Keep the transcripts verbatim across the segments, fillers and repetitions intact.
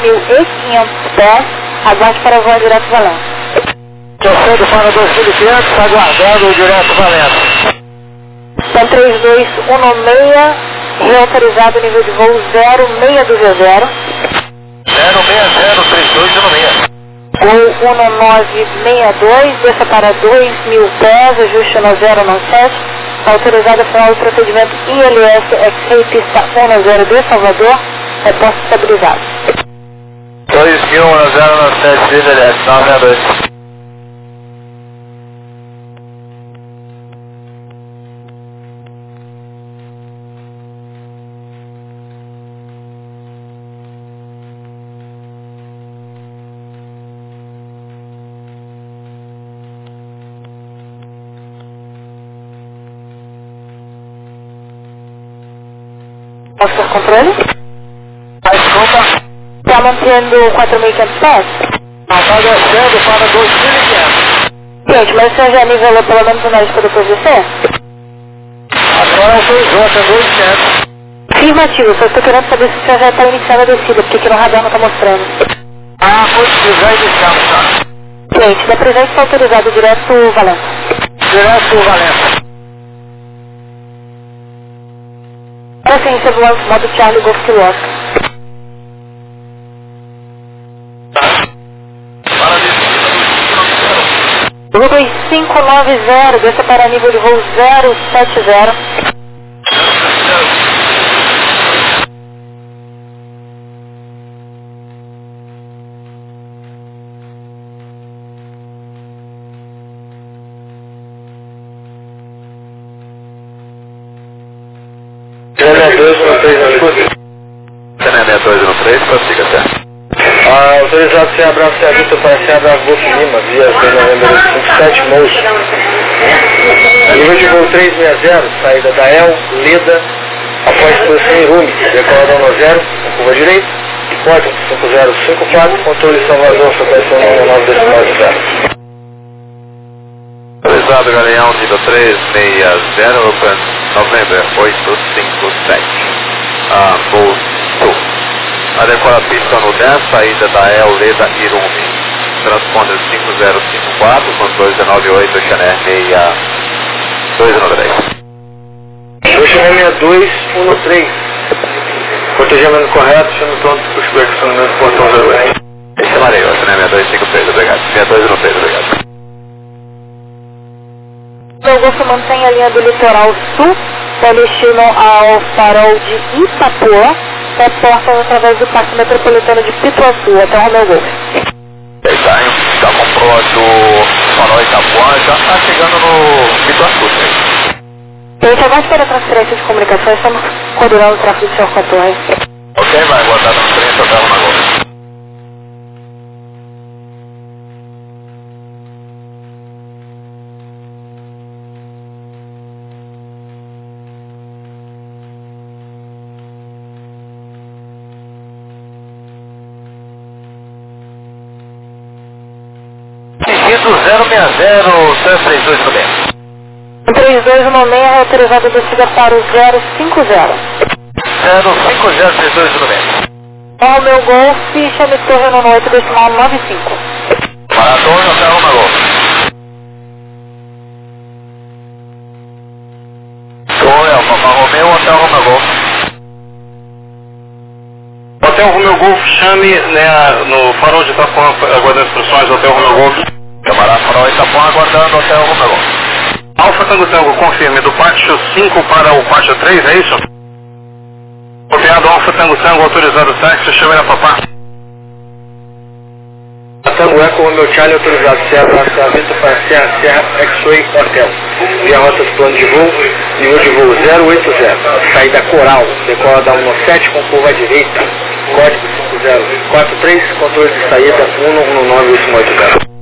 mil e quinhentos pés, aguarde para voar direto Valência. Torcendo para dois mil e quinhentos, aguardando o direto Valência. Então três dois um seis, reautorizado nível de voo zero seis dois zero. zero seis zero três dois um seis. Gol um nove seis dois, desça para dois mil pés, ajuste no zero nove sete. Autorizado final do procedimento I L S X-Ray pista um zero de Salvador, reposto estabilizado. dois mil um zero nove sete, I L S nove seis dois. Posso ter controle? A desculpa? Está mantendo quatro mil e quinhentos pés? Não, está descendo para dois mil e quinhentos. Gente, mas o senhor já nivelou pelo menos o nariz para depois descer? Agora autorizou, tem dois mil e quinhentos. Afirmativo, só estou querendo saber se o senhor já está iniciando a descida, porque aqui no radar não está mostrando. Ah, positivo, já iniciamos, tá? Gente, da presente está autorizado direto Valência. Direto Valência. Agora sim, recebo o modo Charlie Golf Kilo Oscar. Para descida do Gol dois cinco nove zero, desça para nível de voo zero sete zero. seis dois um três, não escuta? seis dois um três, prossiga até. Ah, autorizado sem abraço, sem avista para sem abraço, Golf Lima, via número cinco sete, moço. Nível de voo trezentos e sessenta, saída da El, Leda, após posição em Rume, decolador no zero, com curva direita, código cinco zero cinco quatro, controle Salvador, frequência um nove decimal zero. Autorizado Galeão, nível três seis zero, Open November oito cinco sete. Ah, voo Sul. Adequada a pista no dez, saída da El, Leda, Irume. Transponder cinco zero cinco quatro, controle um nove oito, Chanel seis dois um três. O Chanel seis dois um três. Protegimento correto, chama pronto para o estacionamento portão zero oito. Esse é Mareio, Chanel seis dois cinco três, obrigado. seis dois um três, obrigado. O Golfo mantém a linha do litoral sul, com destino ao farol de Itapuã, reportam através do Parque Metropolitano de Pituaçu, até o Romeu Golf. Está, já comprou a do farol Itapuã, já está chegando no Pituaçu, né? Gente, agora para a transferência de comunicações, estamos coordenando o tráfego do senhor com a torre. Ok, vai aguardar a transferência até o Romeu Golf. zero seis zero três dois no meio. três dois um seis é autorizado a descida para o zero cinco zero. zero cinco zero três dois no meio. O meu Golf, chame torre no oito decimal nove cinco. Para a torre até o Romeu Golf. Torre Alfa Romeo até o Romeu Golf. Hotel Romeu Golf, chame né, no farol de Itapuã, aguardando instruções do Hotel Romeu Golf. Camarada farol Itapuã, aguardando o Hotel Romeu Golf. Alfa Tango Tango, confirme, do pátio cinco para o pátio três, é isso? Copiado Alfa Tango Tango, autorizado táxi, chame na papá. Tango Eco, Romeu Charlie, autorizado, Serra, Serra Vista para Serra, Serra, X-Ray, Hotel. Via rota do plano de voo, nível de voo zero oito zero, saída Coral, decola da um sete com curva à direita, código cinco zero quatro três, controle de saída um um nove oito oito zero.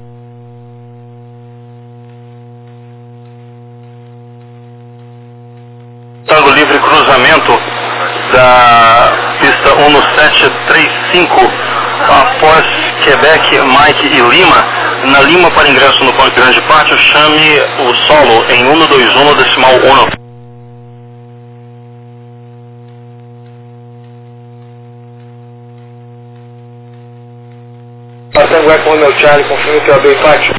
Tango livre cruzamento da pista um sete três cinco após Quebec, Mike e Lima. Na Lima para ingresso no Ponte Grande Pátio, chame o solo em um dois um decimal um. Passando Eco Romeo Charlie, confirme que eu abri o empate.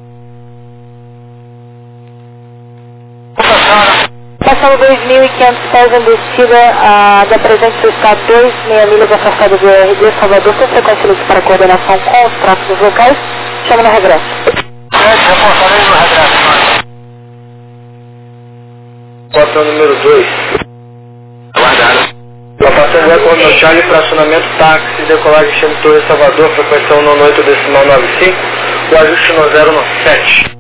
Passando dois mil e quinhentos pés em descida uh, da presente do estado dois, meia milhas afastada do R D Salvador, com frequência livre para coordenação com os tráficos locais, chama no regresso. Reportarei no regresso. Rota número dois. Aguardado. Tá passando Eco Romeo Charlie, fracionamento táxi, decolagem Chame Torre Salvador, frequência um oito decimal nove cinco, o ajuste no zero no sete.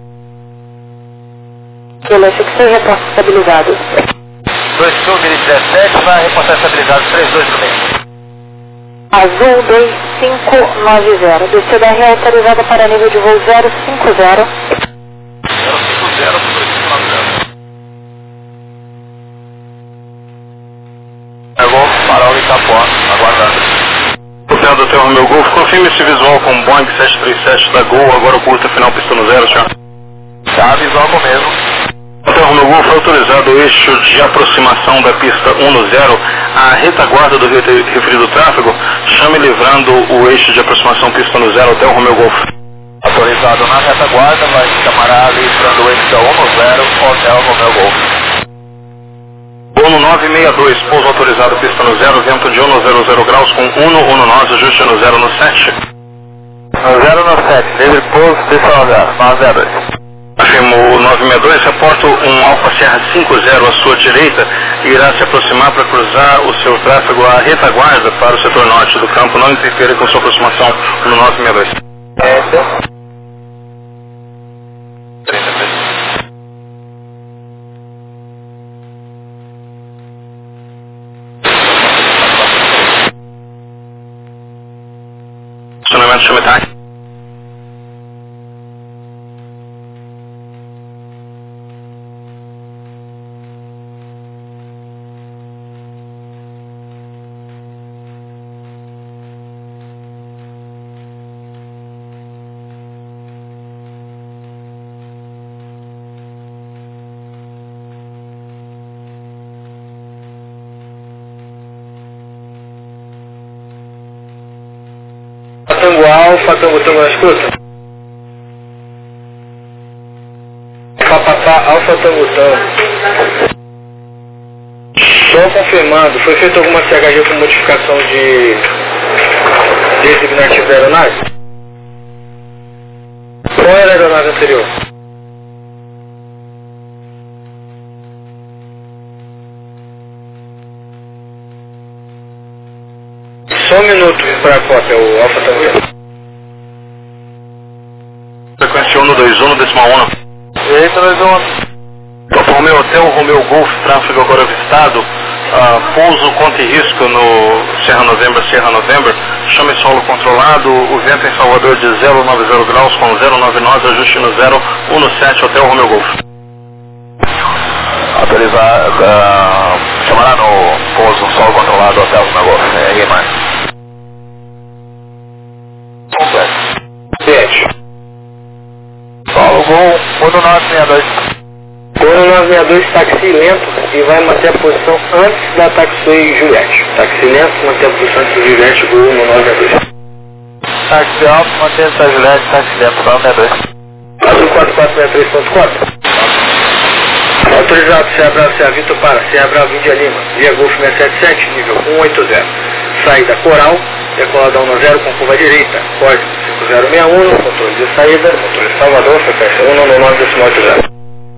Beleza, que seja reporte estabilizado. dois mil e dezessete, vai reportar estabilizado três dois no meio. Azul dois cinco nove zero, descida R autorizada para nível de voo zero cinco zero. zero cinco zero, dois cinco nove zero. É Golf, farol Itapuã, aguardando. Hotel do Hotel Romeo Golf, confirme esse visual com Boeing sete três sete da Gol, agora o curta final pista no zero, senhor. Tá, visual com o mesmo. Hotel Romeo Golf, autorizado o eixo de aproximação da pista um no zero, a retaguarda do referido tráfego, chame livrando o eixo de aproximação pista no zero, Hotel Romeo Golf. Autorizado na retaguarda, vai chamará livrando o eixo da um no zero, Hotel Romeo Golf. Uno nove seis dois, pouso autorizado pista no zero, vento de um no zero zero graus com Uno Uno nove, ajuste no zero no sete. No zero no sete, livre pouso, pista no zero, nove zero dois. Afirmo nove seis dois, reporto um Alfa Serra cinco zero à sua direita e irá se aproximar para cruzar o seu tráfego à retaguarda para o setor norte do campo. Não interfere com sua aproximação no nove seis dois. É, Acionamento chame táxi. Tango Alfa, Tango Tango na escuta. Papapá, Alfa Tango Tango. Só confirmando, foi feita alguma C H G com modificação de designativo da aeronave? Qual era a aeronave anterior? Só um minuto para a cópia, o Alfa Tango. Frequência um dois um, decimal um. Eita, dois um. Papa Romeo Hotel, Romeo Golf, tráfego agora avistado, uh, pouso conta e risco no Serra November, Serra November, chame solo controlado, o vento em Salvador de zero nove zero graus com zero nove nove, ajuste no zero um sete, Hotel Romeo Golf. Autorizar, uh, chamará no pouso solo controlado, Hotel Romeo Golf. É, ninguém mais. Completo. sete. Solo Gol, Uno nove seis dois. Uno nove seis dois, táxi lento e vai manter a posição antes da taxiway Juliette. Táxi lento, manter a posição antes do Juliette, Gol Uno nove seis dois. Táxi alto, mantém essa Juliette, táxi lento, nove seis dois. Azul quatro quatro seis três ponto quatro. Autorizado, Serra Brava, Serra Vitor para Serra Brava, Índia Lima, via Golf seiscentos e setenta e sete, nível cento e oitenta. Saída Coral, decolada um zero com curva direita, código cinco zero seis um, controle de saída, motor de Salvador, frequência um nove nove decimal oito zero.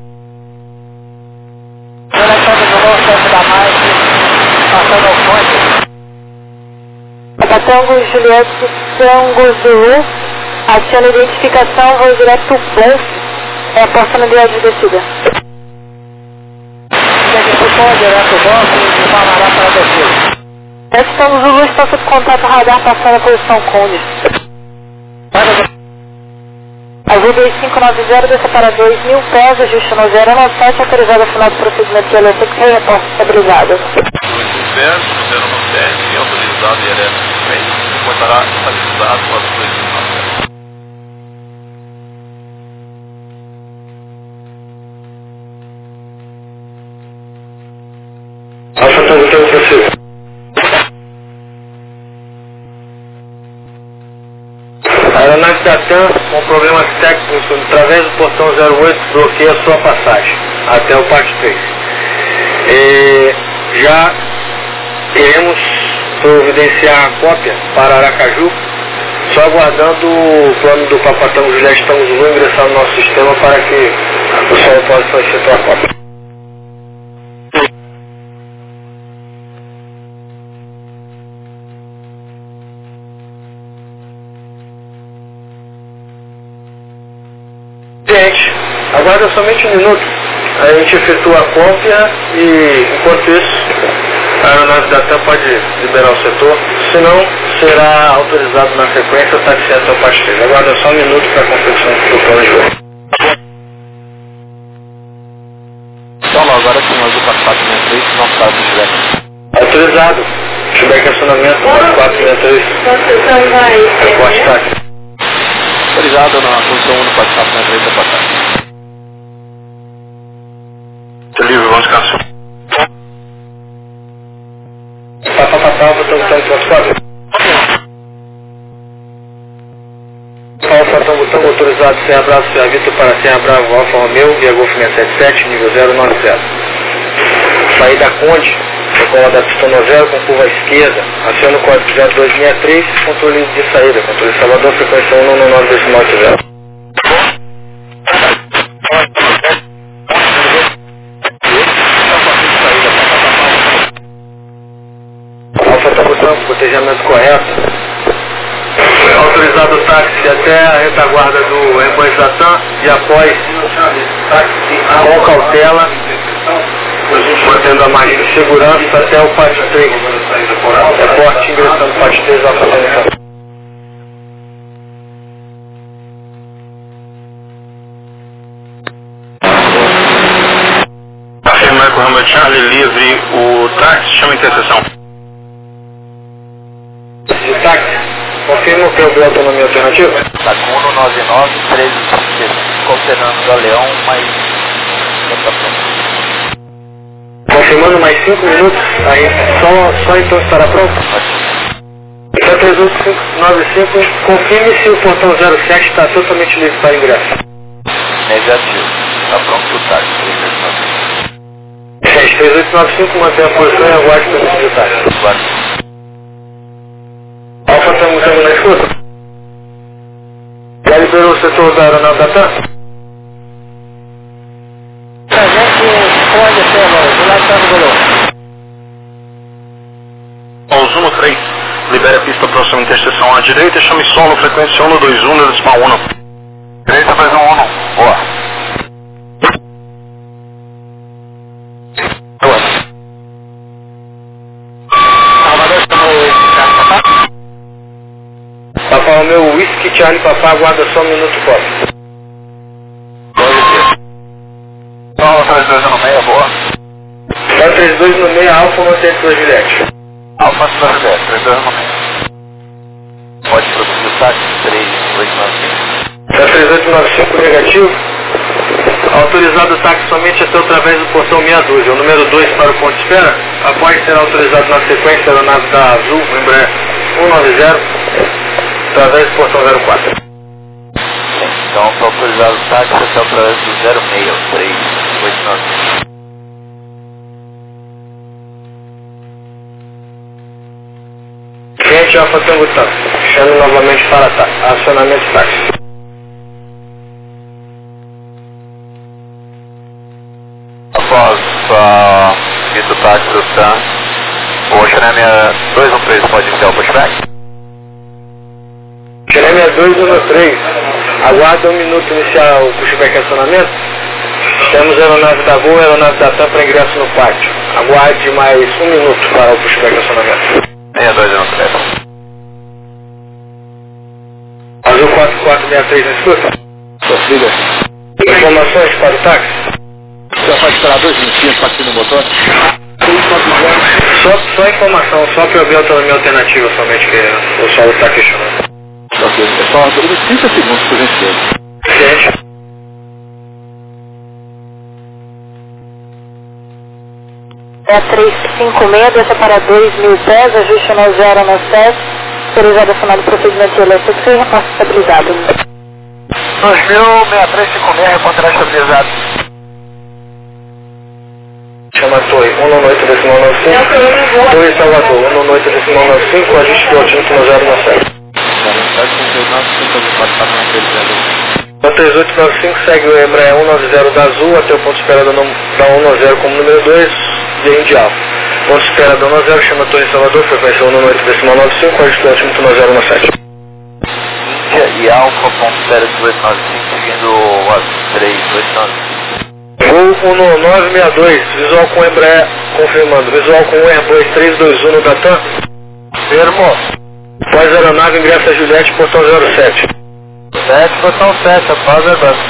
Tango Juliette, Tango Zulu, aciona identificação, voo direto Golf, é a oportunidade de descida. Esse Tango Zulu está sob contato radar passando a posição Conde. Azul dois cinco nove zero, desce para dois mil pés, ajuste no zero nove sete, autorizado a final do procedimento de L S X, reporte estabilizado. dois zero nove sete, autorizado e L S X, reportará estabilizado para os dois mil. Alfa Tango Tango possível. Aeronave da TAM com problemas técnicos através do portão zero oito bloqueia sua passagem até o parte três. E já iremos providenciar a cópia para Aracaju, só aguardando o plano do Papatango Juliette Tango Zulu ingressar no nosso sistema para que o solo possa efetuar a cópia. Gente, aguarda somente um minuto, a gente efetua a cópia e, enquanto isso, a aeronave da TAM pode liberar o setor, senão será autorizado na frequência o taxi até o parte três. Aguarda só um minuto para a confecção do plano de voo. Então, agora tem mais o quatro seis três, não está o feedback. Autorizado. Feedback acionamento quatro seis três. Reporte táxi. Autorizado na posição um no quatro seis três da passagem. Tá livre, vamos descansar. Papapapá, botão botão ponto quatro. Alfa, botão autorizado, Serra Bravo, Serra Vitor para Serra Bravo, Alfa Romeu, via Golf seiscentos e setenta e sete, nível zero nove zero. Saída Conde, decola da pista novela com curva à esquerda, aciona o código zero dois seis três, controle de saída, controle Salvador, frequência um nove nove decimal zero. Alfa, botão, protejamento correto. Autorizado o táxi até a retaguarda do rebanho da TAM e após com cautela, mantendo a margem de segurança até o parte três. Reporte ingressando no parte três da fazenda. Afirmar com o Romeo Charlie livre o táxi, chama a interseção. De táxi. Confirma o que é o autonomia alternativa? Tacuno nove nove três cinco, Fernando Galeão, mais... Confirmando mais cinco minutos, aí só, só então estará pronto? Então três oito cinco nove cinco, confirme se o portão zero sete está totalmente livre para ingresso. Negativo, está pronto o táxi, três oito nove cinco, mantém a posição e aguarde para o detalhe. Alfa, estamos na escuta. Já liberou o setor da aeronave da TAM? A gente pode ser, do lado da Galeão. Pausuno três, libere a pista próxima interseção à direita, chame solo, frequência um dois um, decimal um. Direita faz um um, boa. Papa Romeu, Whisky Charlie Papá, aguarda só um minuto, pode. Só três dois no meio, boa. Só três dois no meio, Alfa mantém sua Juliette. Alfa sua Juliette, três dois no meio. Pode produzir o táxi, três oito nove cinco. Só três oito nove cinco negativo. Autorizado o táxi somente até através do portão meia dúzia. O número dois para o ponto de espera. Após ser autorizado na sequência da aeronave da Azul, Embraer um nove zero, através do portão zero quatro. Então, para autorizar o táxi, até através do zero seis três oito nove. Cliente Alfa Tango Tango, chame novamente para táxi. Acionamento táxi. Após a uh, do táxi do TAM, o Xeremia dois um três pode iniciar o pushback? Xeremia dois um três, aguarda um minuto iniciar o pushback acionamento. Temos a aeronave da Gol e a aeronave da TAM para ingresso no pátio. Aguarde mais um minuto para o pushback acionamento. seis dois um três. Azul quatro quatro seis três na escuta? Prossiga. Informações para o táxi? Você pode esperar dois minutinhos para aqui no motor? Só, só informação, só para eu ver a autonomia alternativa somente que o solo está questionando. Ok, pessoal, trinta segundos por gentileza. Gente. É três cinco seis, desça para dois mil pés, ajuste no zero no sete, Autorizado a final do procedimento de L S X, reporte estabilizado. dois mil seiscentos e trinta e seis, reportará estabilizado. Chama a torre um nove oito decimal nove cinco, Torre Salvador um nove oito decimal nove cinco, ajuste do altímetro zero nove sete. O três oito nove cinco segue o Embraer um nove zero da Azul até o ponto de espera da um nove zero como número dois, de Índia Alfa. Ponto de espera da um nove zero, chama a Torre Salvador, frequência um nove oito decimal nove cinco, ajuste do altímetro zero nove sete. Índia e Alfa, ponto de espera de oito nove cinco, seguindo o três oito nove cinco. Voo um nove seis dois, visual com Embraer, confirmando, visual com Airbus três dois um no Datam. Firmo. Pós aeronave, ingressa a Juliette, portão zero sete. sete, portão sete, após a banda.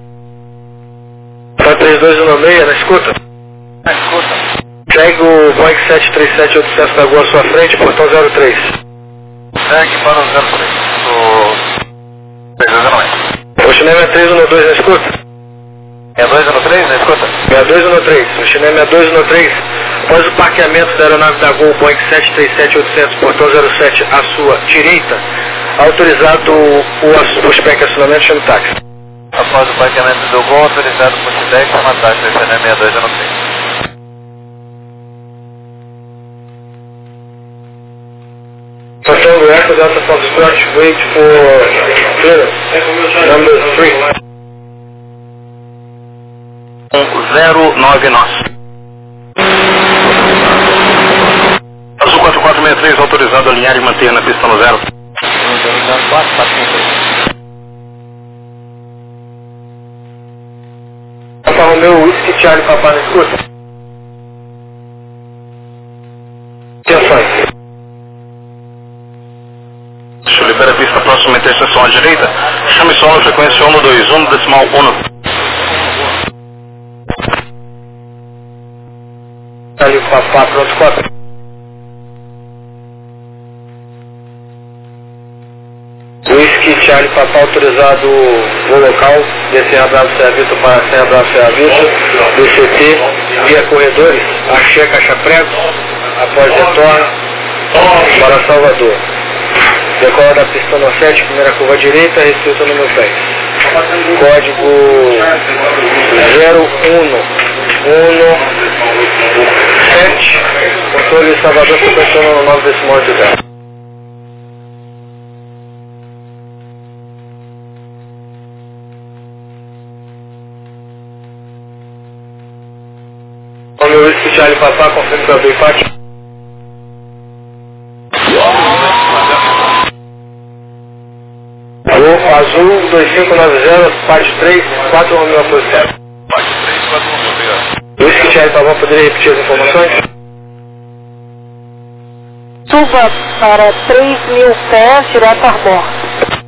Tá três dois um seis, na escuta? Na escuta. Segue o Boeing sete três sete oito sete da Gol à sua frente, portão zero três. Segue para o zero três. O três dois um seis. O Chineme três um dois na escuta? seis dois um três, na escuta? seis dois um três. O Chineme seis dois um três. Após o parqueamento da aeronave da Gol Boeing sete três sete oito zero zero, portão zero sete à sua direita, autorizado o, o pushback acionamento, chame táxi. Após o parqueamento do Gol, autorizado o pushback, chama táxi, C N M seis dois um três. Portão do Echo, Delta Foxtrot, wait for clearance, number three. zero nove nove. Azul quatro quatro seis três, autorizado a alinhar e manter na pista no zero. Alfa Romeo, Whisky Charlie, Papá na escuta. Atenções. Libera a pista próxima interseção à direita. Chame solo frequência um dois um decimal um. Ali o Papá, pronto, quatro. Whisky Charlie, Papá, autorizado voo local, descer Abraço Serviço para sem Abraço Serviço, D C T, via corredores, Axé, Caixa Prego, após retorno, para Salvador. Decola da pista no sete, primeira curva direita, restrito número dez. Código zero um um sete, controle Salvador, frequência no nove decimal de zero. O meu Whisky Charlie Papá, confirma para o empate. Azul dois cinco nove zero, parte três, quatro Romeo após zero. Parte três, quatro Romeo, obrigado. Whisky Charlie Papá, poderia repetir as informações? Suba para três mil pés, direto a bordo.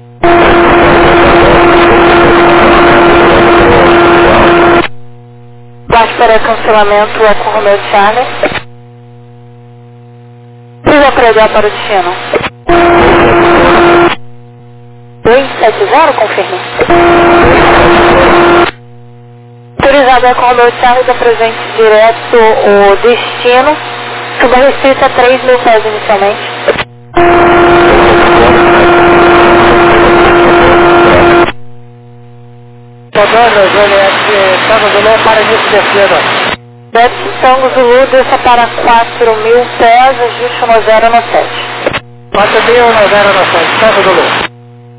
Baixe para cancelamento é com Romeo Charlie. Precisa acreditar para o destino. dois sete zero, confirme. Autorizado é com Romeo Charlie, da presente direto o destino. Suba restrita três mil pés inicialmente. Tango Juliette, Tango Zulu para início de descida. Juliette Tango Zulu, desça para quatro mil pés, ajuste no zero no sete. quatro mil no zero no sete, Tango Zulu.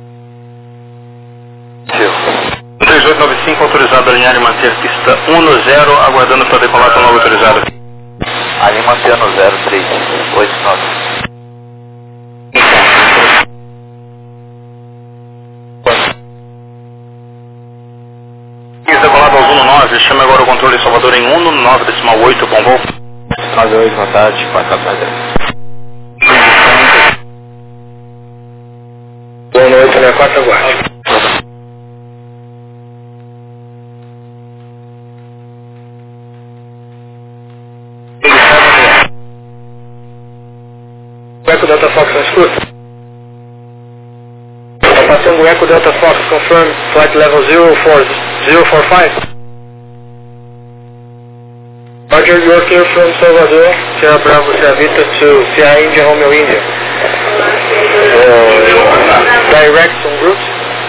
três oito nove cinco, autorizado a alinhar e manter pista um no zero, aguardando para decolar com a nova autorizada. Ali mantendo zero três oito nove. Decolado aos um nove, chame agora o controle Salvador em um nove decimal oito, bom voo. nove oito, boa tarde, quatro quatro zero. Boa noite, né? quatro aguarde. Eco Delta Fox na escuta. Passando Eco Delta Fox, confirm flight level zero four zero four five. Roger, you're clear from Salvador, Sierra Bravo, Sierra Vita to Sierra India, Romeo India. direct en route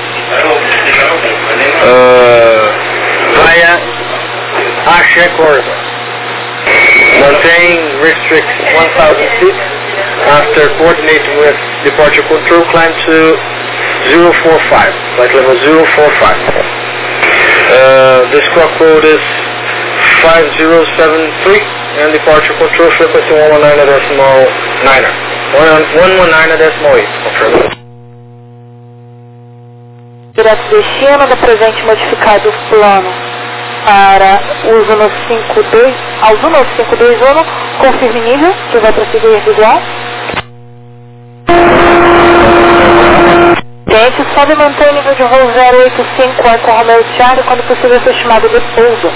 uh, via Ashe corridor. Maintain restrict one thousand feet. After coordinating with departure control, climb to zero four five, flight level zero four five. Uh, the squawk code is five zero seven three and departure control frequency one nineteen decimal nine. one nineteen decimal eight. Confirm. Direto destino da presente modificado plano para uso no cinco dois, ao uso no cinco dois um, confirme nível, que vai prosseguir igual. Gente, sobe e mantém o nível de voo zero oito cinco Eco Romeo Charlie, quando possível ser estimado de pouso.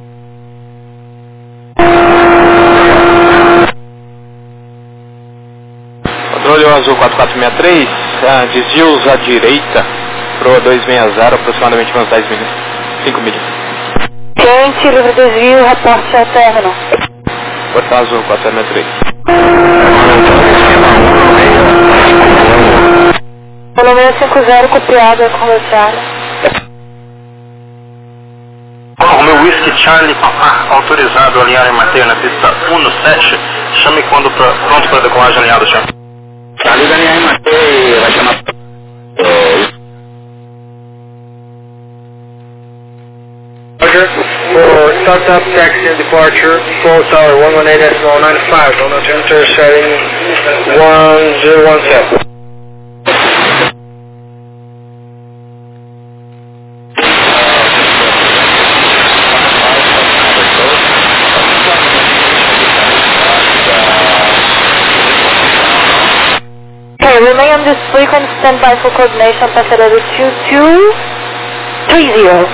Controle azul quatro quatro seis três, ah, desvios à direita, proa dois seis zero, aproximadamente umas dez milhas, cinco milhas. Gente, livre desvio, reporte ao término. Portal azul quatro seis três. Romeo cinco zero, copiado, Eco Romeo Charlie. Romeo Whisky Charlie, autorizado a alinhar em Mateio na pista um no sete, chame quando pra, pronto para decolagem alinhado, chame. Charlie vai alinhar em Mateio, vai chamar... Roger, for startup, taxi and departure, Control Tower one one eight decimal nine five, on enter setting one zero one seven. Okay, remain on this frequency, stand by for coordination, passageiro two two three zero.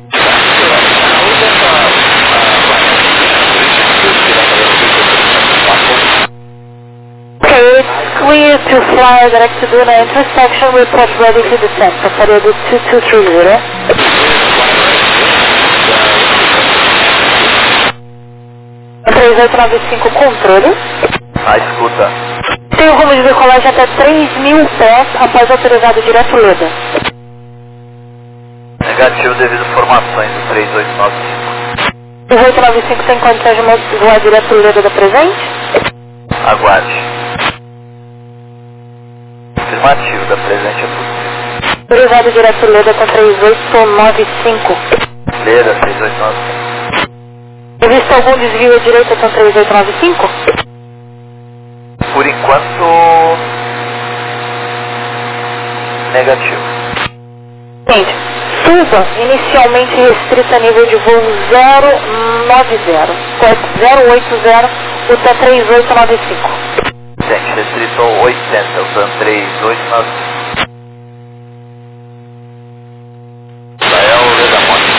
Okay, it's clear to fly direct to Duna intersection, report ready to descend, passageiro two two three zero. três oito nove cinco, controle. Ah, escuta. Tem o rumo de decolagem até três mil pés após autorizado direto Leda. Negativo devido a formações do três oito nove cinco. três oito nove cinco tem condições de voar direto Leda da presente? Aguarde. Afirmativo, da presente é possível. Autorizado direto Leda com três oito nove cinco. Leda, três oito nove cinco. Existe algum desvio à direita com três oito nove cinco? Por enquanto, negativo. Gente, suba inicialmente restrita a nível de voo zero nove zero, zero oito zero, o T três oito nove cinco. Gente, restrito oitenta, usando três oito nove cinco. Israel, Leda Monte.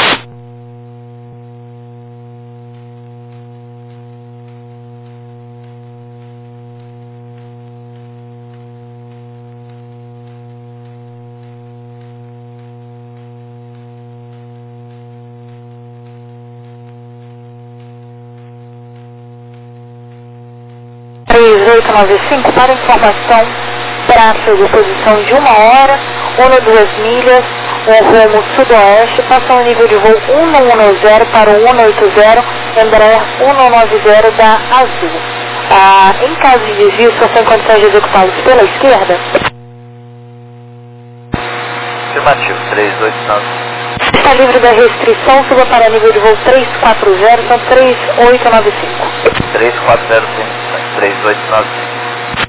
três oito nove cinco, para informação, tráfego, posição de uma hora, um a duas milhas, um rumo sudoeste, passa o nível de voo um um zero para o um oito zero, Embraer um nove zero da Azul. Ah, em caso de desvio, se você em condições de executá-los pela esquerda? Afirmativo, três oito nove cinco. Está livre da restrição, suba para nível de voo três quatro zero, são três oito nove cinco. três quatro zero cinco, três oito nove cinco.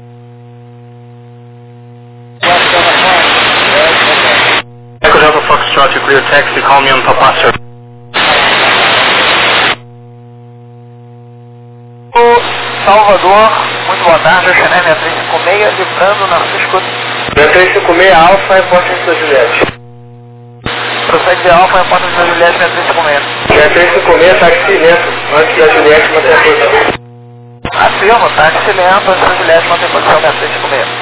Echo Delta Foxtrot, you clear taxi, call me on top master. Salvador, muito boa tarde, eu Chanel seis cinco seis, livrando na Francisco. três cinco seis Alfa, reporte de São Juliette. Prossegue Alfa, reporte de São Juliette, três cinco seis. três cinco seis, táxi lento, antes da Juliette manter a posição. Afirma, táxi lento, antes da Juliette manter a posição, três cinco seis.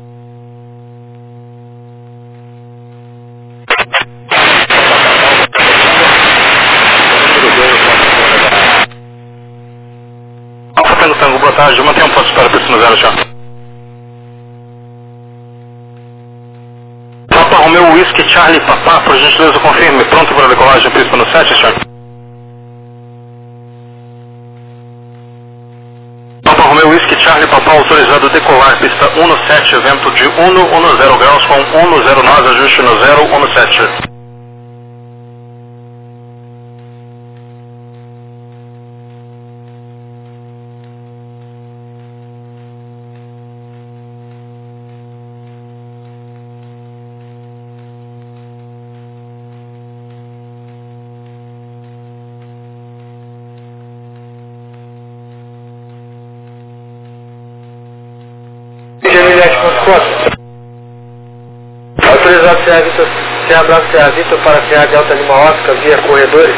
Alfa Tango Tango, boa tarde, mantenha um posto para pista no zero, tchau. Romeo Whisky Charlie Papá, por gentileza confirme, pronto para decolagem, pista no sete, senhor. Papa Romeo Whisky Charlie Papá, autorizado decolar, pista um no sete, vento de um no zero graus com um no zero nove, ajuste no zero um no sete. Autorizado C A Vitor, C A Bravo C A Vitor para C A de Alta Lima Oscar via corredores.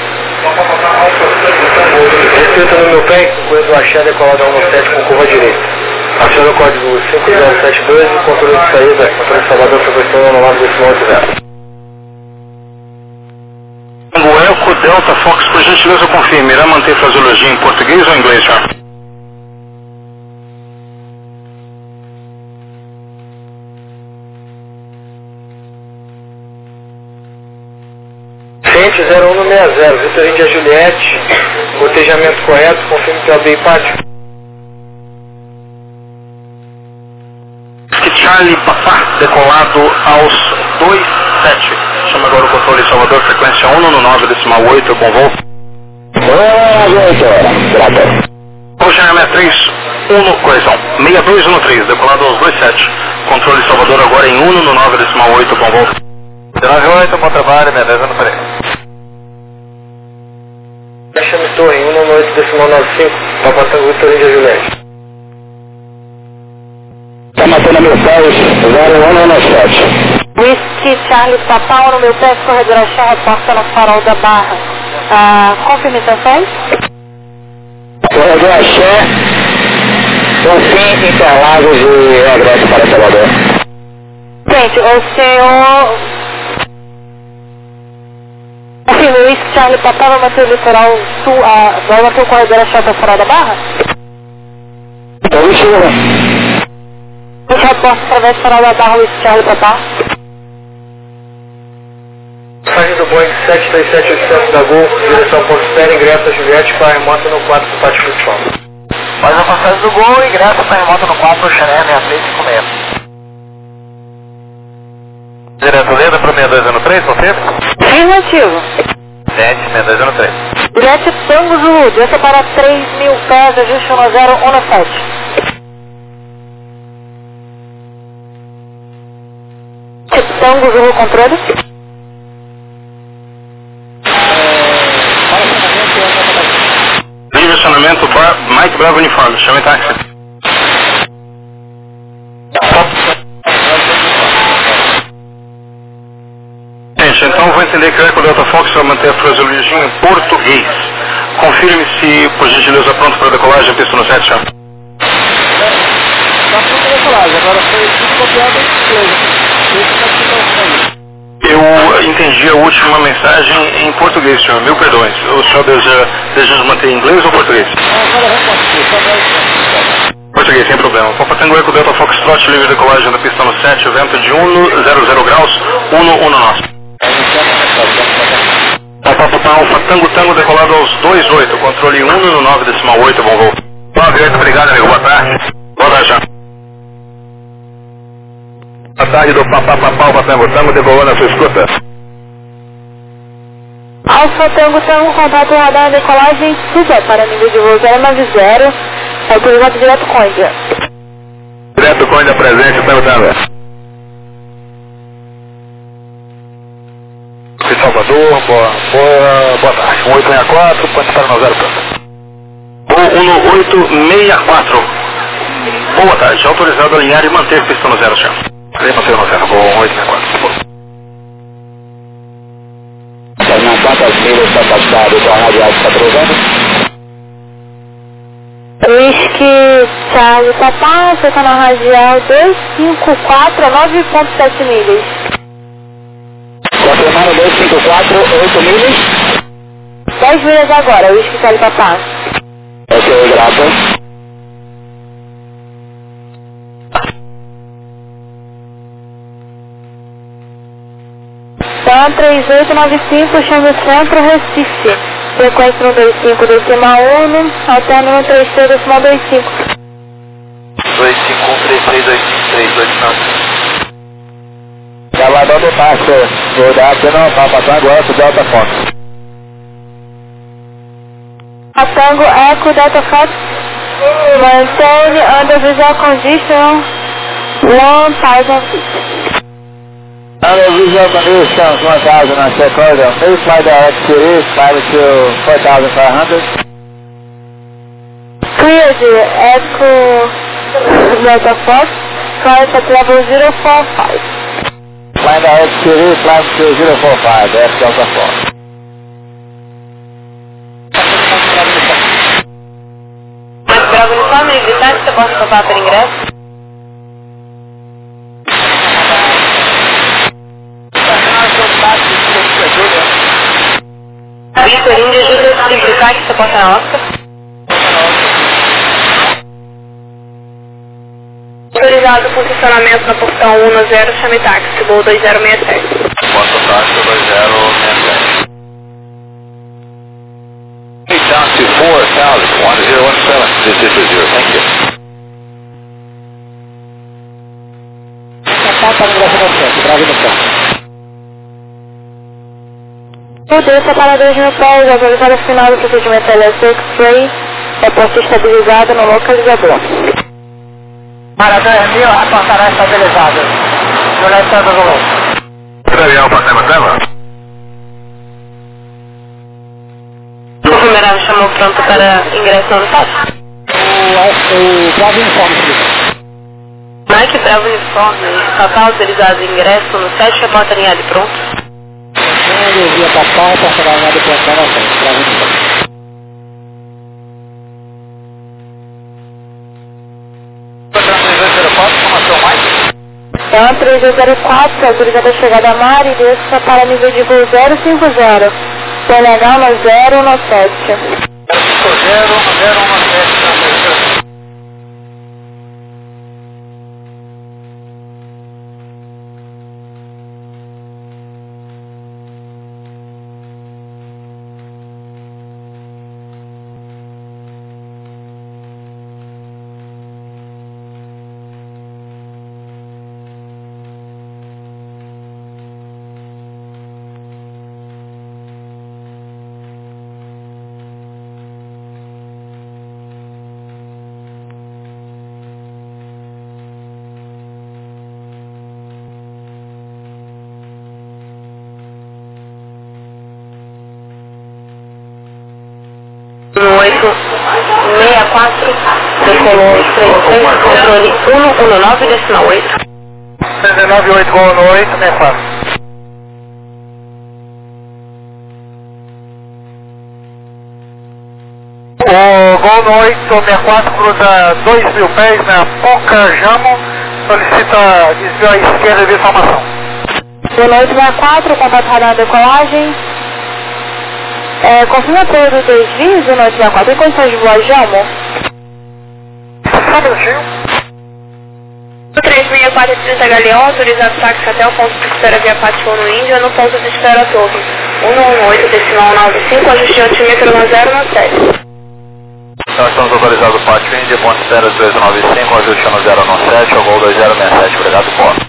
Respeito no meu pé, o corredor Axé decolado um no sete com curva direita. Aciona o código cinco zero sete dois e controle de saída, controle de Salvador, frequência no nove decimal oito zero. O Eco Delta Fox, por gentileza confirme, irá manter fraseologia em português ou em inglês, senhor? zero um seis zero, Vitor Índia Juliette, cotejamento correto, confirme que é o B I P A D. Charlie Papá, decolado aos dois sete. Chama agora o controle de Salvador, frequência um no nove decimal oito, bom voo. Ocean sessenta e três, um no, correção, sessenta e dois um no três, decolado aos dois sete. Controle de Salvador agora em um no nove decimal oito, bom voo. nove oito, bom trabalho, sessenta e dois um no três. Chame Torre, um no oito decimal nove cinco, Papa Tango Vitor Índia Juliette. Tá matando meu pé, zero um no sete. Whisky Charlie Papá, no meu pé, corredor Axé, reporta no farol da Barra. Ah, confirmações? Corredor Axé, Confim, Interlagos e regresso para Salvador. Gente, o senhor... Confirma, o Whisky Charlie Papá vai manter o litoral sul, ah, vai manter o corredor Axé para o farol da Barra? Então, isso A gente reporta através do farol da Barra, o Whisky Charlie Papá. Passagem do Boeing sete três sete oito zero da Gol, direção Porto Espera, ingresso a Juliette para a remota no quatro do Pátio Futebol. Faz a passagem do Gol, ingresso para a remota no quatro, Xané seis três cinco seis. Direto Leda para sessenta e dois um no três, confirma? Afirmativo. sete, sessenta e dois um no três. Direto Tango Zulu, desça para três mil pés, ajuste no zero um no sete. Tango Zulu, controle. Livre acionamento, bar, Mike Bravo Uniforme, chame táxi. Gente, então vou entender que o Eco Delta Fox vai manter a fraseologia em português. Confirme se, por gentileza, pronto para decolagem, pista no sete, senhor. Tá pronto a decolagem, agora foi tudo copiado em inglês. Eu entendi a última mensagem em português, senhor. Mil perdões. O senhor deseja, deseja manter em inglês ou português? Português, sem problema. Papa Tango Eco Delta Foxtrot, livre decolagem da pista no sete, vento de um no zero zero graus, um no um no nosso. Papa Papa Alfa Tango Tango decolado aos dois oito, controle um no nove decimal oito, bom voo. nove oito, obrigado, amigo. Boa tarde. Boa tarde, já. Boa tarde do Papa Papa Alfa Tango Tango, decolou na sua escuta. Alfa Tango Tango, contato radar decolagem suba para nível de voo zero nove zero, autorizado direto com Índia. Direto com Índia presente, Tango Tango. Salvador, boa, boa, boa tarde. um oito seis quatro, pode para nove zero pronto. Voo um no oito seis quatro. Boa tarde, autorizado a alinhar e manter pista no zero, senhor. Manter no zero, voo um oito seis quatro. Não quantas milhas está passado com a radial está cruzando? Whisky Charlie Papá, você está na radial dois cinco quatro a nove ponto sete milhas. Confirmando dois cinco quatro, oito milhas. dez milhas agora, Whisky Charlie Papá. Ok, graças. Então, três oito nove cinco, chama Centro, Recife. Frequência no dois cinco, decimal um, alterno no três três, decimal dois cinco. dois cinco um três três dois cinco três oito nove. Gravador do Master, vou dar aqui no Papa Tango Eco Delta Fox. A Tango Eco Delta Fox, maintain under visual condition one thousand feet. Under visual conditions one thousand on check order. Please fly direct to east, fly to four thousand five hundred. Cleared Echo Delta Fox, flight at level zero four five. Fly direct to east, fly to zero four five, that's Delta Fox. Mas Bravo Uniforme, militar, você pode comprar por ingresso? Vitor Índia, Júlia, simplificar que você pode na Oscar. Autorizado posicionamento na portão um zero, chame táxi, voo dois zero seis sete. Porta táxi dois zero seis sete. Down to four thousand one zero one seven. This is zero. Thank you. Poder separar dois mil pés, autorizado final do procedimento L S X-Ray, é posto estabilizado no localizador. Para dois mil, a passará estabilizada. Violentando o volume. Avião para cima, cima. O numerário chamou pronto para ingresso no site. O Bravo Uniforme. Mike Bravo Uniforme, só está autorizado ingresso no site, reporta linha de pronto. Eu via papal, passará linha de pronto na frente. Bravo Uniforme. Então, três dois zero quatro, autorizada a chegada a mar e desça para nível de voo zero cinco zero. P L H no zero um sete. zero zero um sete. oito seis quatro, decolou três três, controle um um nove, decimal oito. nove oito, gol no oito, seis quatro. O gol no oito seis quatro cruza dois mil pés na Ponca Jamo, solicita desvio à esquerda de informação. Gol no oito seis quatro, contato radar decolagem. É, confirma todo o desvio do noite seis quatro. Tem condições de voar Jamo? Só um minutinho. três seis quatro, trinta Galeão, autorizado táxi até o ponto de espera via Pátio no Índia, no ponto de espera Torre. um um oito, decimal nove cinco, ajuste altímetro no zero no sete. Então estamos autorizados Pátio Índia, ponto de espera dois nove cinco, ajuste no zero nove sete, ao gol dois zero seis sete, obrigado, ponto.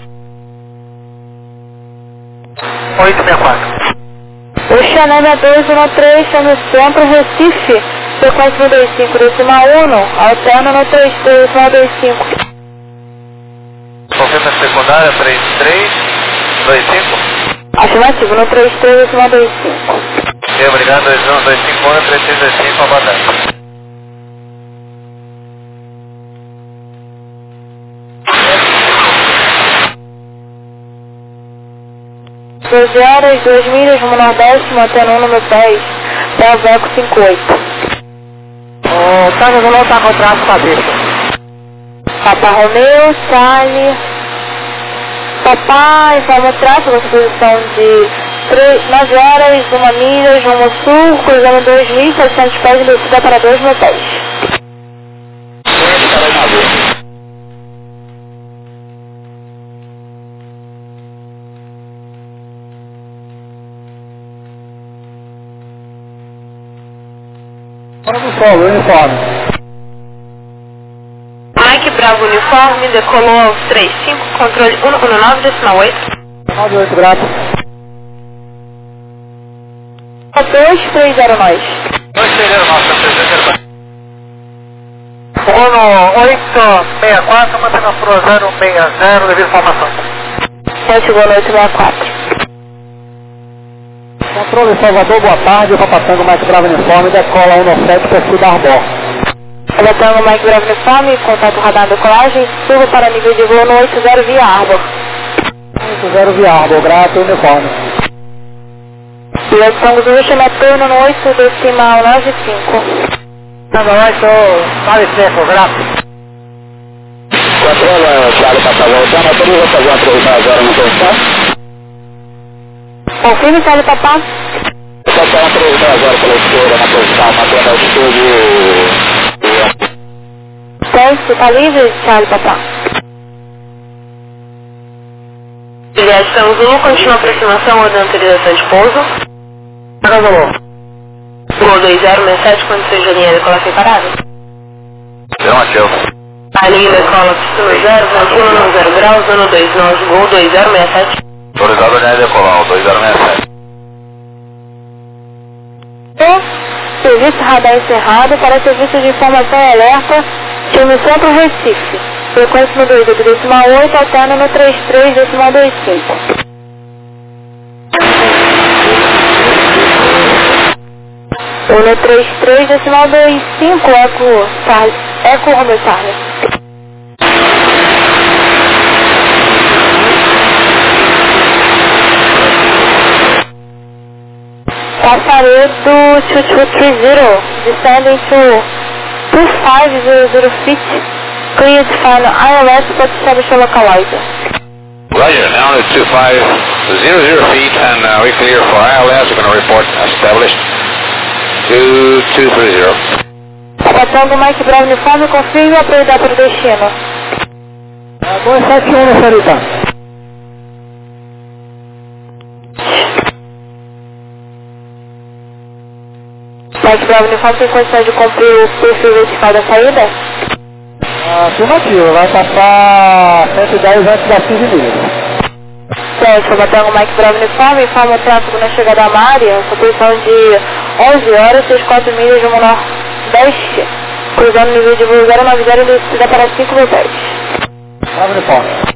oito seis quatro. O Xanana dois um três, no centro, Recife, frequência no dois cinco, decimal um, alterno no três três, decimal dois cinco. Confirma secundária três três dois cinco. Afirmativo, no três três, decimal dois cinco. Ok, obrigado, dois um dois cinco um, três três dois cinco, abadante. doze horas, duas milhas, rumo nordeste, mantendo um número dez, Belveco cinco oito. O Sérgio não está com o traço cabeça. Papa Romeu, Sale. Papá, informa o tráfego, a posição de nove horas, uma milha, rumo sul, cruzando dois mil e setecentos pés e descida para dois mil pés. Fora do solo, uniforme. Mike Bravo Uniforme, decolou aos três cinco, controle cento e dezenove, decimal oito. nove oito, grato. dois três zero nove. dois três zero nove, três três zero quatro. Ono oito seis quatro, mantendo a Pro zero seis zero, devido à informação. sete boa noite, seis quatro. Controle Salvador, boa tarde, Papatango Mike Bravo Uniforme, decola um sete, perfil da Arbor. Papatango Mike Bravo Uniforme, contato radar decolagem, suba para nível de voo no oito zero via Arbor. oito zero via Arbor, grato, uniforme. Piloto Tango Zulu, chama turno no oito decimal nove cinco. Tango oito, nove cinco, grato. Controla, Charlie Papa voltando, autoriza fazer uma previsão agora no contato. Confirme, Charlie Papá. Só fazer uma previsão agora pela esquerda, na posição, mantendo a altitude. Teste, tá livre, Charlie Papá. Juliette Tango Zulu, continua a aproximação ou da autorização de pouso. Gol dois zero seis sete, quando seja a linha de cola separada. Afirmativo. A linha de cola pistolo zero, ventilo no zero graus, ano dois nove, gol dois zero seis sete. Autorizado a linha decolar, dois zero seis sete. E serviço radar encerrado para serviço de informação e alerta, time Centro Recife. Frequência no dois oito decimal oito, alterna no trinta e três decimal vinte e cinco. Ou no trinta e três decimal vinte e cinco, Eco Charlie, Eco Romeo Charlie. Passaredo two two three zero, descending to two five zero zero feet, clear to find I L S but establish a localizer. Roger, now it's two five zero zero feet and uh, we clear for I L S, we're going to report established two two three zero. Papatango Mike Bravo Uniforme, confirme a prioridade para o destino. dois sete um, senhorita. Mike Bravo Uniforme tem condições de cumprir o perfil vertical da saída? Afirmativo, vai passar cento e dez antes das quinze milhas. Certo, Papatango Mike Bravo Uniforme, informa o tráfego na chegada à área, sua posição de onze horas, sessenta e quatro milhas rumo nordeste, cruzando o nível de voo zero nove zero e descida para cinco mil pés. Bravo Uniforme.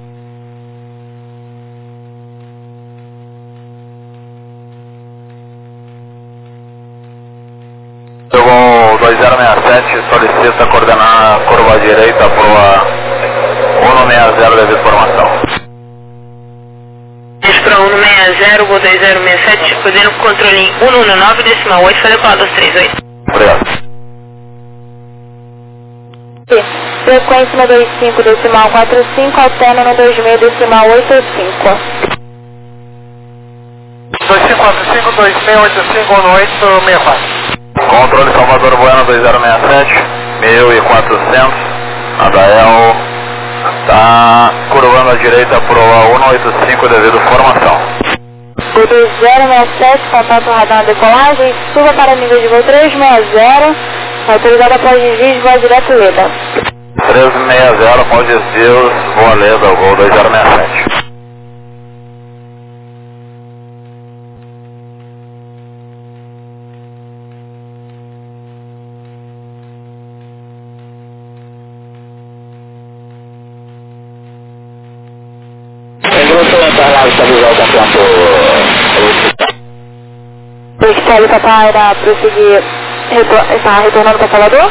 Gol dois zero seis sete, solicita coordenar a curva direita para o cento e sessenta devido à informação. Para cento e sessenta, Gol dois zero seis sete, coordenando o controle em cento e dezenove decimal oito, foi adequado aos trinta e oito. Obrigado. Frequência no dois cinco decimal quatro cinco, alterna no dois seis decimal oito cinco. dois cinco quatro cinco, dois seis oito cinco, um oito seis quatro. Controle Salvador Bueno dois zero seis sete, mil e quatrocentos, Adael está curvando à direita para o cento e oitenta e cinco devido à formação. O dois zero seis sete, contato radar na decolagem, suba para nível de voo três seis zero, autorizado após desvio de voa direto Leda. três seis zero, após desvios, voa Leda, voo dois zero seis sete. O Charlie Papá irá prosseguir, retor está retornando para Salvador?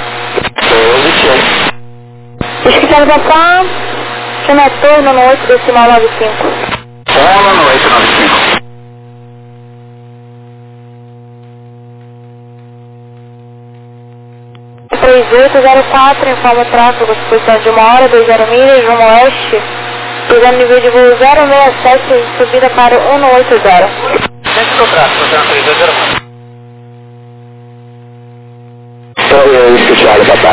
O Charlie Papá, chama retorno no oito decimal nove cinco. Fala no oito nove cinco. três oito zero quatro, informa o tráfego, posição de uma hora, dois zero milhas, rumo oeste, pisando nível de voo zero seis sete, subida para cento e oitenta. Dentro do traço, fazendo três dois zero quatro. Então, isso, Charlie Papá.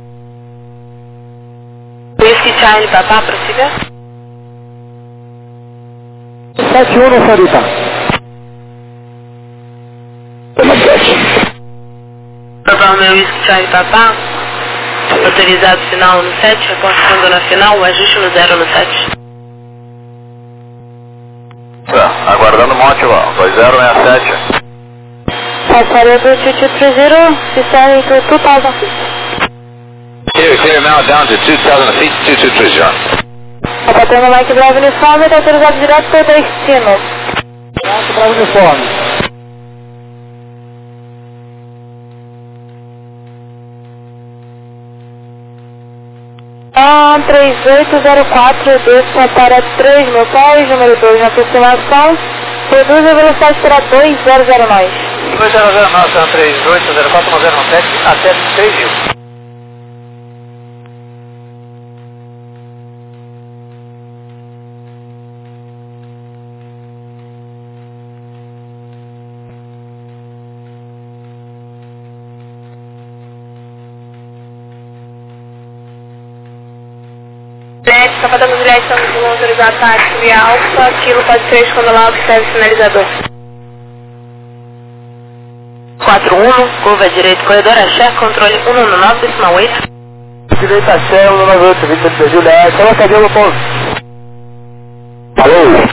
Whisky Charlie Papá, prossiga. sete um, senhorita. Papá Romeu Whisky Charlie Papá, autorizado final no sete, reportando na final, o ajuste no zero no sete. Tá, aguardando o monte, dois zero seis sete. Passaria do two two three zero, descending to two thousand feet. Here, clear now down to two thousand feet, two two three zero. Abatendo Mike Bravo uniforme, está autorizado direto para o destino. Mike Bravo uniforme. Ah, três oito zero quatro, desça para três mil pés, número dois na aproximação, reduz a velocidade para dois zero zero nove. dois zero zero nove, três oito zero quatro um zero sete até três mil. Sapatão dos Ilhéus, estamos no autorizado táxi via Alfa, quilo quatro três, quando lá observe sinalizador. quatro um, curva direita, corredor axé, controle cento e nove, decimal oito. Direita axé, cento e nove oito, Vitor de Juliette, coloca a Diego Ponto. Alô?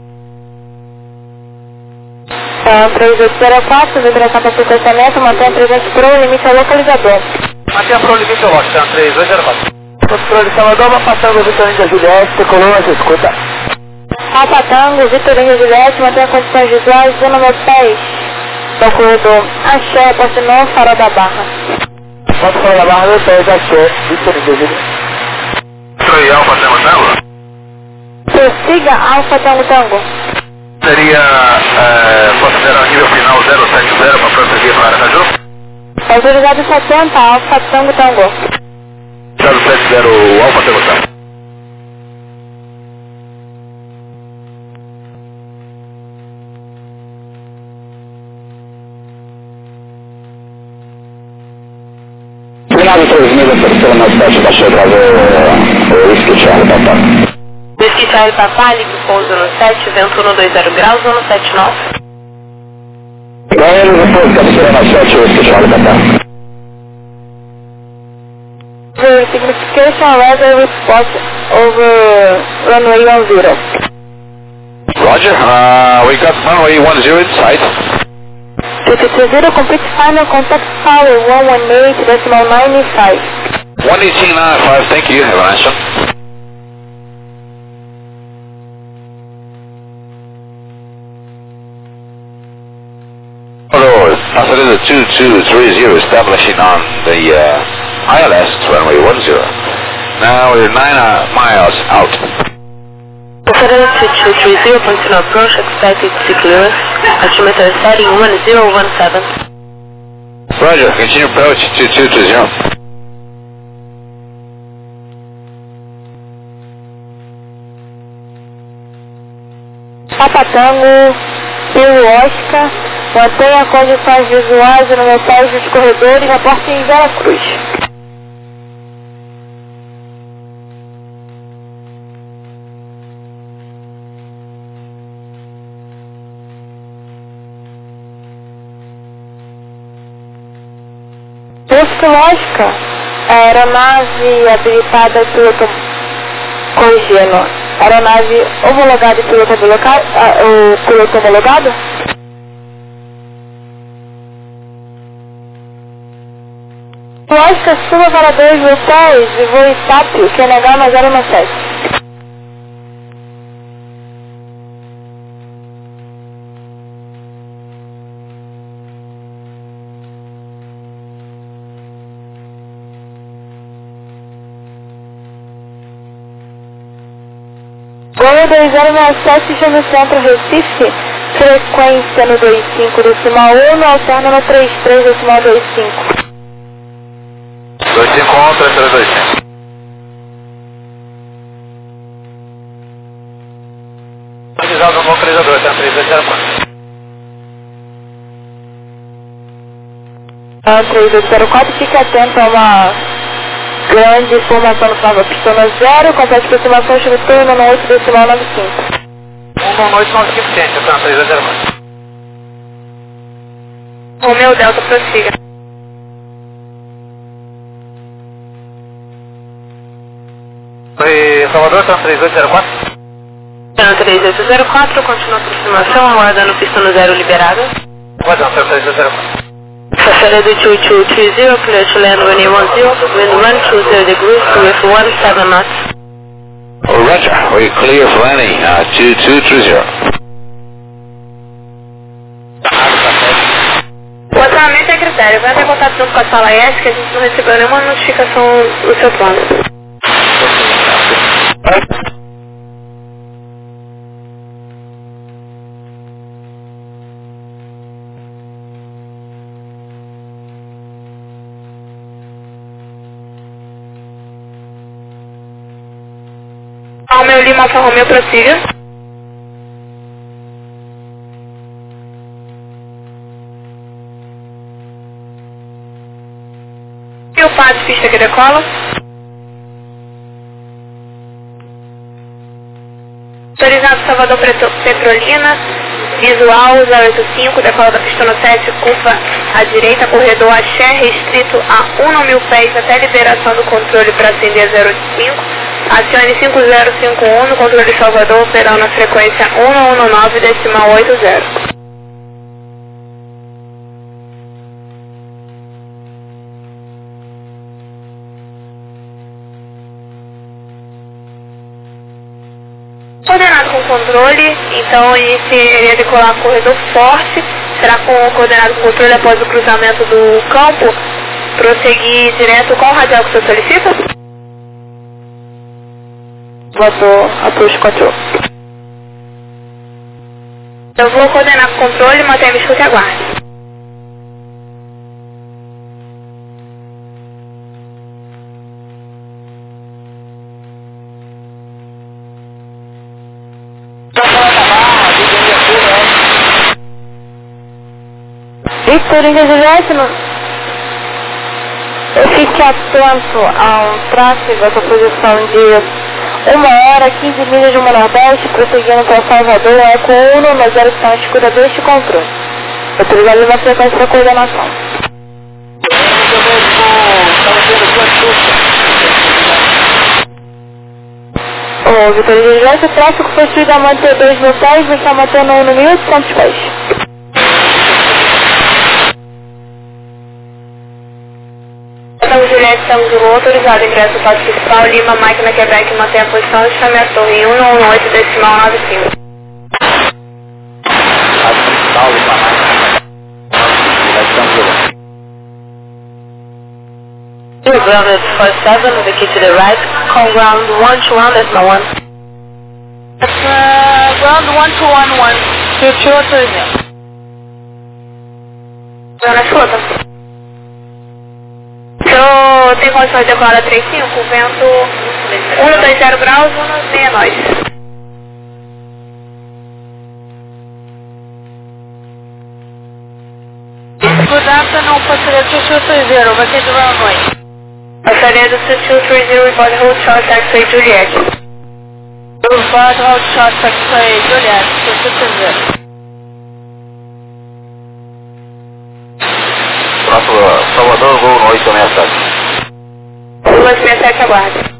três oito zero quatro, vibração para processamento, mantenha presente pro limite ao localizador. Mantenha pro limite ao localizador, três oito zero quatro. Controle Salvador, vai passando o Vitorino da Juliette, decolou, você escuta. Alfa Tango, Vitorino da Juliette, mantenha condições visuais, zona meu pés. Do corredor axé, aproximou, farol da barra. Pode falar da barra, meu pés, axé, Vitorino da Juliette. Três Alfa Tango Tango. Prossiga Alfa Tango Tango. Seria, é, considerar o nível final zero sete zero para prosseguir para Aracaju? Autorizado setenta, Alfa Tango Tango. zero sete zero Alfa Tango Tango. Final três mil, terceira na cidade da Cheia, o Whisky Charlie Papá. Whisky Charlie Papá, ligue pouso no sete, vento um dois zero graus, um sete nove. Ganhando depois, terceira na sete, o Whisky Charlie Papá. The signification weather report over runway one zero. Roger, uh, we got runway one zero in sight. two two two zero, complete final contact power one one eight decimal nine five. one eighteen nine five, thank you, have a nice one. Hello, passenger two two three zero establishing on the uh, I L S runway one zero. Now we're nine uh, miles out. Passenger two two three zero, continue approach, expected to clearance, altimeter setting one zero one seven. Roger, continue approach two two two zero. Papa Tango, pelo Oscar, mantenha condições visuais no meu pés dos corredores na porta em Vera Cruz. Oscar, a aeronave habilitada piloto corrigindo. Aeronave homologada e piloto homologado, ah, o piloto homologado? Oscar, suba para dois mil pés e voo Itápio, Q N H mais zero um sete. Gol dois zero seis sete, chama centro Recife, frequência no dois cinco decimal um, alterna no três três decimal dois cinco. dois cinco um, três três dois cinco. Utilizado no localizador, tá? três oito zero quatro. Ah, três oito zero quatro, fique atento a uma grande formação no final da pistona zero, complete aproximação, estrutura no oito decimal nove cinco. um oito nove cinco, tá? três oito zero quatro. Romeu Delta, prossiga. Salvador, tá três oito zero quatro. Tá três oito zero quatro, continua a aproximação, aguardando pista no zero liberada. Aguardando, tá três oito zero quatro. Facility two two three zero, clear to land runway one zero, wind one two zero degrees, with one seven knots. Oh, Roger, we clear for landing, uh, two two three zero. O acionamento é critério, vai ter contato junto com a sala S, que a gente não recebeu nenhuma notificação do seu plano. Romeu Lima, Alfa Romeo, prossiga. E o P A D, pista que decola. Autorizado Salvador Petrolina, visual zero oito cinco, decola da pista no sete, curva à direita, corredor axé, restrito a um mil pés até liberação do controle para acender zero oito cinco. Acione cinco zero cinco um no controle Salvador, operando na frequência um um nove decimal oito zero. Coordenado com controle, então a gente iria decolar corredor forte, será com coordenado com controle após o cruzamento do campo, prosseguir direto com o radial que o senhor solicita? Votou approach control. Eu vou coordenar com controle, manter a escuta e aguarde. Victor India Juliette, eu fique atento a um tráfego, essa posição de uma hora, quinze milhas de uma nordeste, prosseguindo para Salvador, é com Uno, na zero que escura deste controle. Autorizado na frequência da coordenação. Ô, Vitor Juliette, o tráfego foi subido a manter dois mil pés, você está mantendo um mil e oitocentos pés. Estamos Juliette, estamos no autorizado, ingresso do passo principal, Lima, máquina Quebec, mantém a posição e chame a torre em um um oito decimal nove cinco. Passo principal, Lima, máquina. Ground four seven, the key to the right, call ground one two one decimal one. Uh, ground one two one one, two two three zero. Zona escuta. Eu tenho condições de decolar a três cinco, vento um dois zero graus, um seis nós. Good afternoon, passenger two two three zero, vacate the runway. Passenger two two three zero, report hold short taxi Juliette. Report hold short taxi Juliette, two two three zero. Próximo, Salvador, voo no oito seis sete. oito seis sete, aguarde.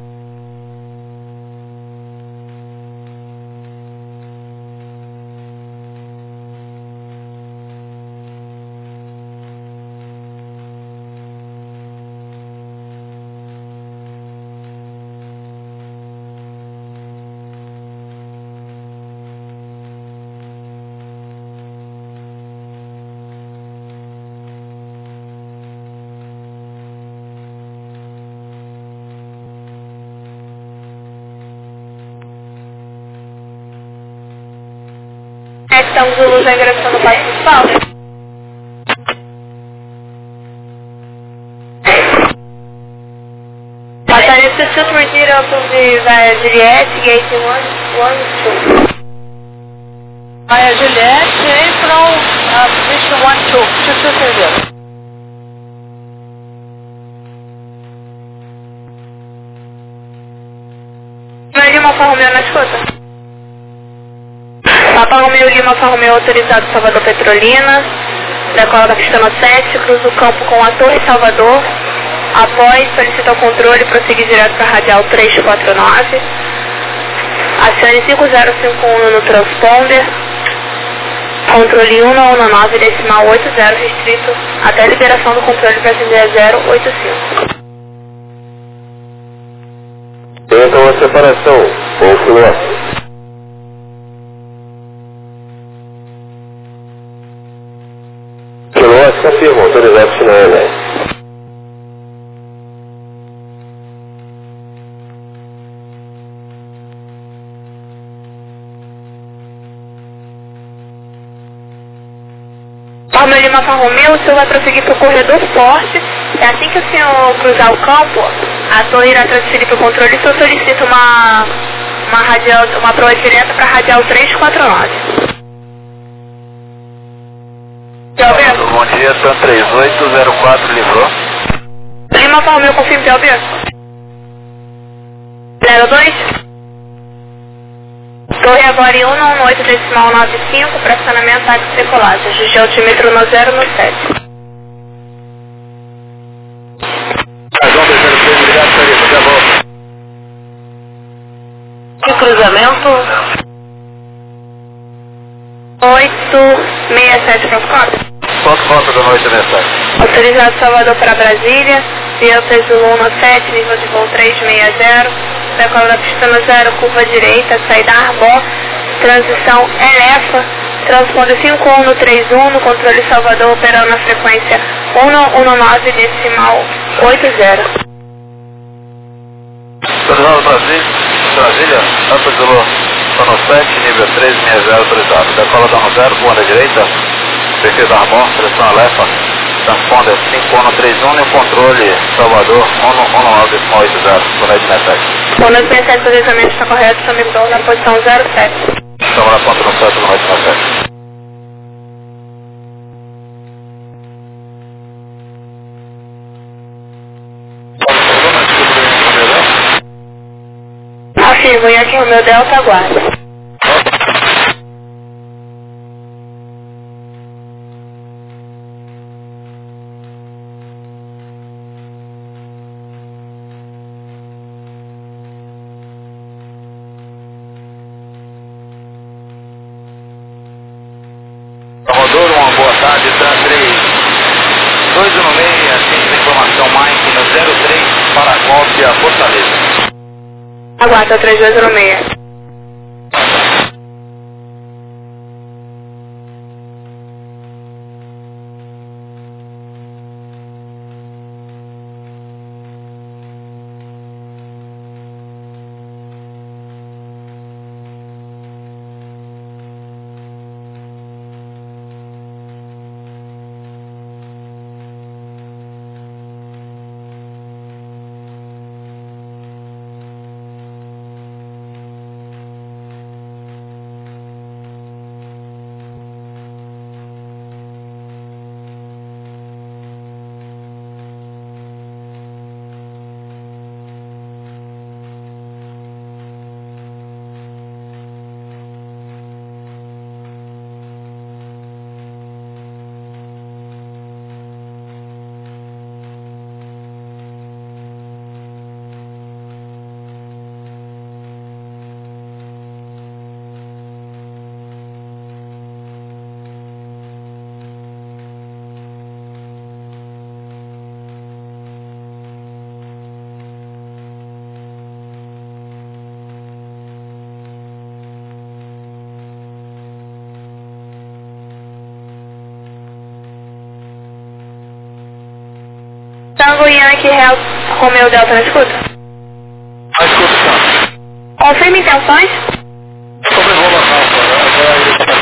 Estamos no luz da ingressão no passo principal. Passaria two two three zero to via Juliette, gate one one two. Via Juliette, April, uh, position one two, two two three zero. Lima, Alfa Romeo na escuta. Papa Romeo Lima, Alfa Romeo autorizado Salvador Petrolina, decola da pista no sete, cruza o campo com a Torre Salvador, após solicita o controle, prosseguir direto para a radial três quatro nove, Acione cinco zero cinco um no transponder. Controle um nove nove decimal oito zero restrito até liberação do controle para acender zero oito cinco. Então a separação, Golf Norte. Norte, confirma, autorizado final L. Palma Lima Alfa Romeo, o senhor vai prosseguir para o corredor forte. É assim que o senhor cruzar o campo, a torre irá transferir para o controle. O senhor solicita uma, uma, radial, uma proa direta para a radial três quatro nove. Alberto? Bom dia, T A M três oito zero quatro, livrou. Lima Alfa Romeo, confirme, Alberto. zero dois. Torre agora em um nove oito decimal nove cinco, pressionamento táxi decolagem. Ajuste altímetro no zero no sete. Razão dois zero seis, obrigado, Sarita, até a volta. E cruzamento oito seis sete para quatro. Quanto volta da noite, mensagem? Autorizado Salvador para Brasília, via peso um no sete, nível de voo três seis zero, decola da pista no zero, curva direita, saída Arbó, transição Elefa, transponder cinco um no trinta e um, no controle Salvador, operando na frequência um nove decimal oito zero. Autorizado Brasília, Brasília, Alfa Zulu, no sete, nível três seis zero, autorizado. Decola da zero, banda direita, perfil da Arbó, seleção Elefa, transponder cinco um no trinta e um, no controle Salvador, um nove decimal oito zero, boné de mensagem. Boné de mensagem, o deslizamento está correto, sumidor na posição zero sete. Estamos na ponta no sete, boné de mensagem. Afirmo, e aqui o meu Delta aguarda. Rodor, uma boa tarde, Tran três dois um seis, agente de informação Mike no zero três para a cópia Fortaleza. Aguarda três dois um seis. Tango Yankee Real Romeo Delta, na escuta? Na escuta, tá. Confirme intenções? Sobrevoação, agora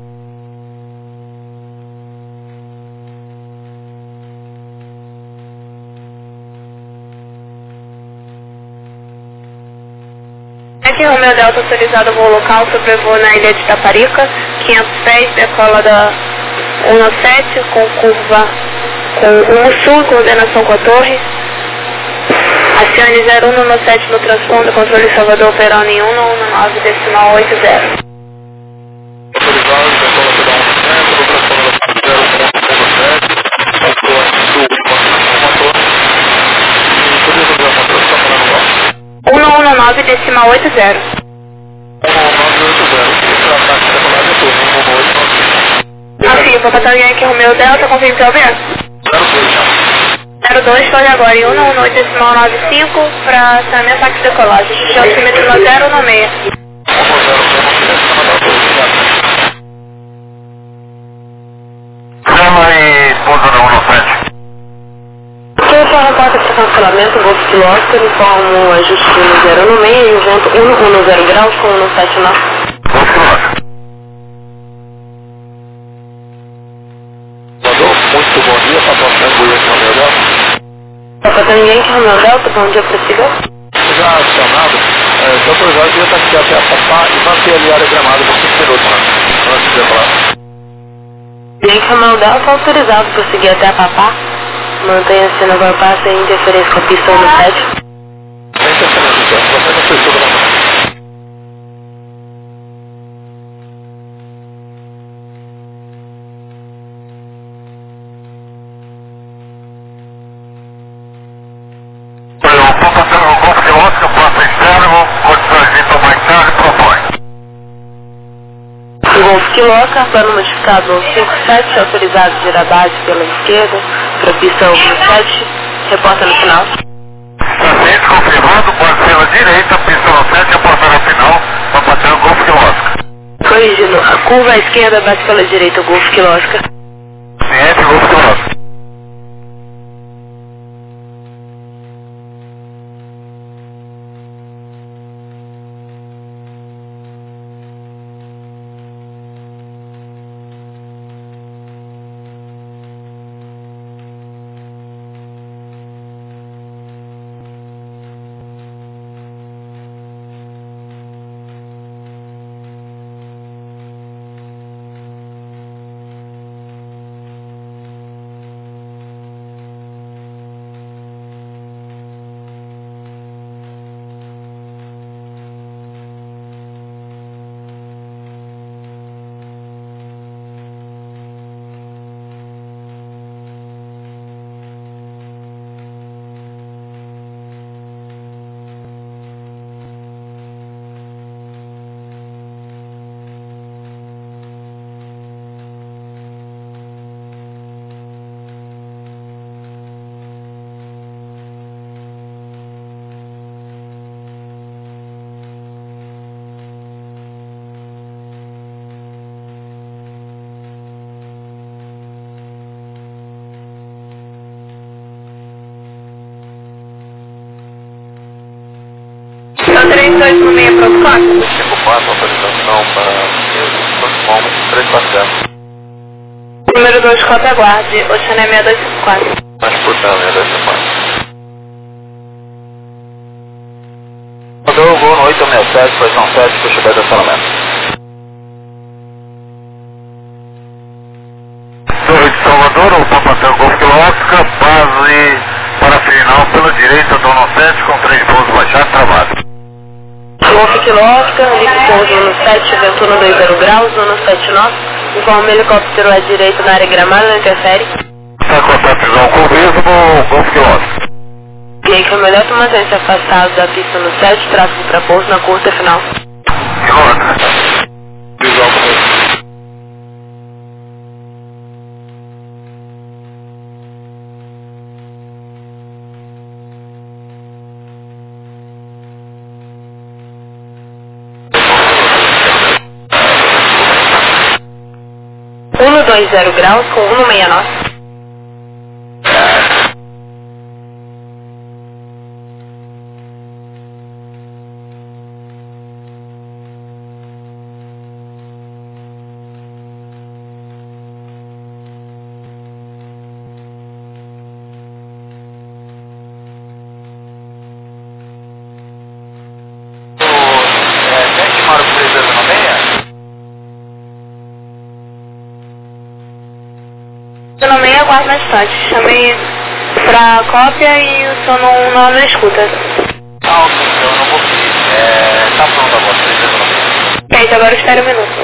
Yankee Romeo Delta autorizado ao voo local, sobrevoo na ilha de Taparica, quinhentos pés, decola da um sete com curva com rumo sul, coordenação com a torre. Acione zero um no sete no transponder, controle Salvador operando em um nove decimal oito zero. autorizado, decola pela um centro, do transponder zero um sete, atua em sul, coordenação com a torre. E podia fazer uma transição para no um nove decimal oito zero. Papai Yankee Romeo Delta, confirme seu aberto. zero dois, foi agora, e um um oito decimal nove cinco para acionamento táxi decolagem. Xixi altímetro no zero um seis. Chama e pousa no um sete. Quem for a porta para cancelamento, Golf Kilo Oscar, informa o ajuste no zero um seis e vento um um zero graus com um sete nove. Golf Kilo Oscar. Muito bom dia, Papai Tango Yankee Romeo Delta. Papai Tango Yankee Romeo Delta, bom dia, prossiga. Já acionado, é, estou autorizado de taxiar até a Papá e manter ali a área gramada por cinco minutos, né? Antes de decolar. Yankee Romeo Delta, autorizado por seguir até a Papá. Mantenha-se no bypass sem interferência com a pista um sete. Sem interferência, então. Você não fez tudo, não. Golf Quiloca, plano modificado cinco sete, autorizado de girar base pela esquerda, para a pista um sete, reporta no final. Paciente confirmado, pode pela direita, pista um sete, reporta no final, para bater o Golf Quiloca. Corrigindo, a curva à esquerda bate pela direita, o Golf Quiloca. Paciente, Golf Quiloca. três dois no meio para o quatro. cinco quatro, autorização para o três quatro zero. Número dois, cota aguarde, Oceané seis dois cinco quatro. Transportando, seis dois cinco quatro. Mandou o voo no oito seis sete, posição sete, puxa o estacionamento. Torre de Salvador, o Papatel Golf Quiloca, base para final pela direita do um sete com três pousos baixados travados. Golf Quiloca, ligue pouso no sete, vento no dois zero graus, no sete nove, informa o helicóptero à direita na área gramada, não interfere. Está com a precisão com o mesmo Golf Quiloca. Yankee Romeo Delta, mantém-se afastado da pista no sete, tráfego para pouso na curta final. Quiloca. Precisão com o mesmo. um dois zero graus com um seis nove. Seu nome é aguarde na distante. Chamei pra cópia e o seu não, não abre a escuta. Ah, ok, então eu não vou pedir. É, tá pronto agora, três zero nove. Gente, agora espera um minuto.